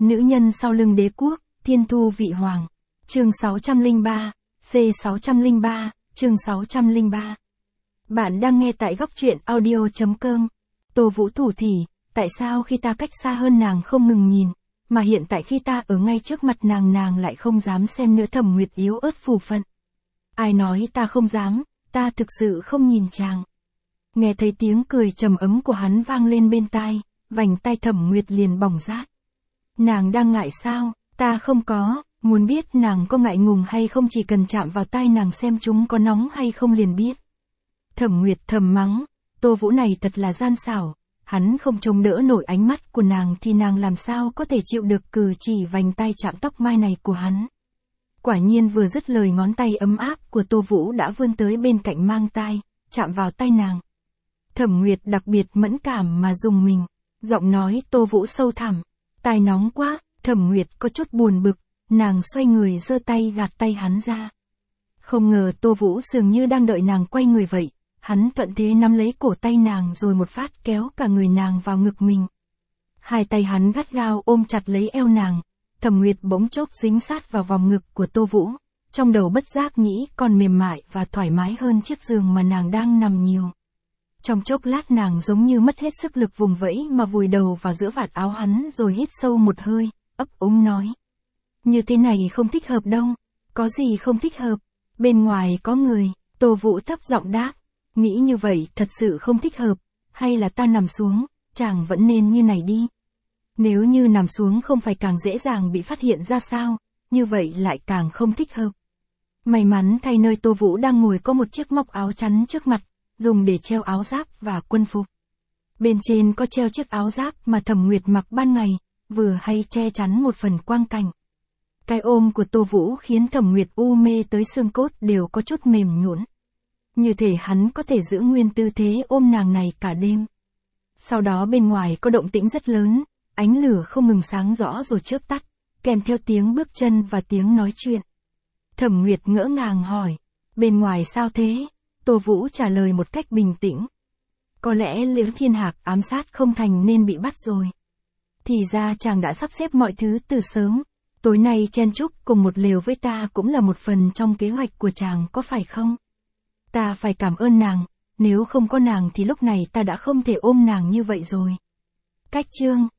Nữ nhân sau lưng đế quốc, thiên thu vị hoàng. Chương 603, C603, chương 603. Bạn đang nghe tại góc truyện audio.com. Tô Vũ thủ thỉ, tại sao khi ta cách xa hơn nàng không ngừng nhìn, mà hiện tại khi ta ở ngay trước mặt nàng lại không dám xem nữa. Thẩm Nguyệt yếu ớt phù phận. Ai nói ta không dám, ta thực sự không nhìn chàng. Nghe thấy tiếng cười trầm ấm của hắn vang lên bên tai, vành tai Thẩm Nguyệt liền bỏng rát. Nàng đang ngại sao? Ta không có. Muốn biết nàng có ngại ngùng hay không, chỉ cần chạm vào tai nàng xem chúng có nóng hay không liền biết. Thẩm Nguyệt thầm mắng, Tô Vũ này thật là gian xảo, hắn không chống đỡ nổi ánh mắt của nàng thì nàng làm sao có thể chịu được cử chỉ vành tay chạm tóc mai này của hắn. Quả nhiên vừa dứt lời, ngón tay ấm áp của Tô Vũ đã vươn tới bên cạnh mang tai, chạm vào tay nàng. Thẩm Nguyệt đặc biệt mẫn cảm mà rùng mình, giọng nói Tô Vũ sâu thẳm, tai nóng quá. Thẩm Nguyệt có chút buồn bực, nàng xoay người giơ tay gạt tay hắn ra. Không ngờ Tô Vũ dường như đang đợi nàng quay người vậy, hắn thuận thế nắm lấy cổ tay nàng rồi một phát kéo cả người nàng vào ngực mình. Hai tay hắn gắt gao ôm chặt lấy eo nàng, Thẩm Nguyệt bỗng chốc dính sát vào vòng ngực của Tô Vũ, trong đầu bất giác nghĩ còn mềm mại và thoải mái hơn chiếc giường mà nàng đang nằm nhiều. Trong chốc lát nàng giống như mất hết sức lực vùng vẫy mà vùi đầu vào giữa vạt áo hắn rồi hít sâu một hơi, ấp úng nói. Như thế này không thích hợp đâu. Có gì không thích hợp? Bên ngoài có người. Tô Vũ thấp giọng đáp. Nghĩ như vậy thật sự không thích hợp. Hay là ta nằm xuống, chàng vẫn nên như này đi. Nếu như nằm xuống không phải càng dễ dàng bị phát hiện ra sao, như vậy lại càng không thích hợp. May mắn thay, nơi Tô Vũ đang ngồi có một chiếc móc áo chắn trước mặt, dùng để treo áo giáp và quân phục. Bên trên có treo chiếc áo giáp mà Thẩm Nguyệt mặc ban ngày, vừa hay che chắn một phần quang cảnh. Cái ôm của Tô Vũ khiến Thẩm Nguyệt u mê tới xương cốt đều có chút mềm nhũn. Như thể hắn có thể giữ nguyên tư thế ôm nàng này cả đêm. Sau đó bên ngoài có động tĩnh rất lớn, ánh lửa không ngừng sáng rõ rồi chớp tắt, kèm theo tiếng bước chân và tiếng nói chuyện. Thẩm Nguyệt ngỡ ngàng hỏi, bên ngoài sao thế? Tô Vũ trả lời một cách bình tĩnh. Có lẽ Liễu Thiên Hạc ám sát không thành nên bị bắt rồi. Thì ra chàng đã sắp xếp mọi thứ từ sớm. Tối nay chen chúc cùng một lều với ta cũng là một phần trong kế hoạch của chàng có phải không? Ta phải cảm ơn nàng, nếu không có nàng thì lúc này ta đã không thể ôm nàng như vậy rồi. Cách chương